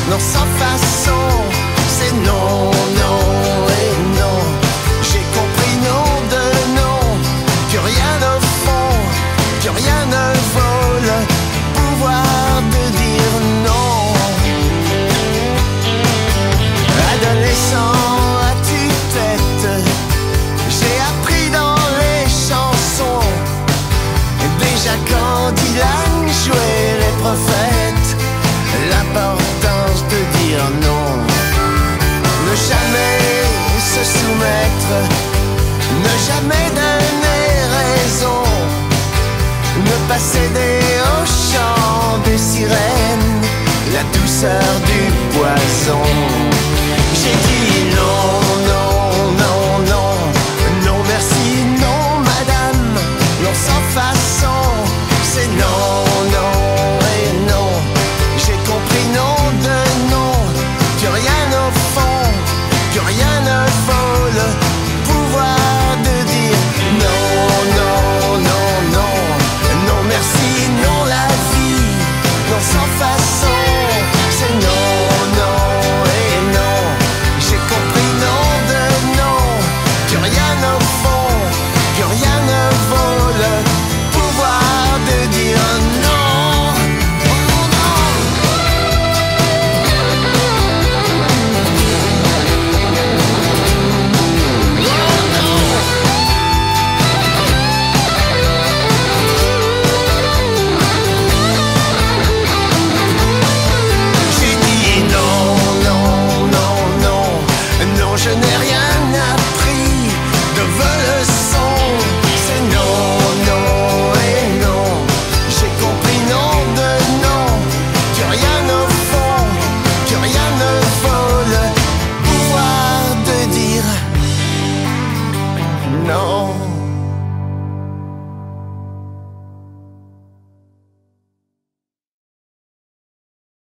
non sans façon, c'est non, non et non. J'ai compris non de non, que rien ne fond, que rien ne vaut le pouvoir de dire non. Adolescent à tue-tête, j'ai appris dans les chansons, déjà quand Dylan jouait les prophètes, l'importance de dire non. Ne jamais se soumettre, ne jamais donner raison, ne pas céder au chant des sirènes, la douceur du poison. J'ai dit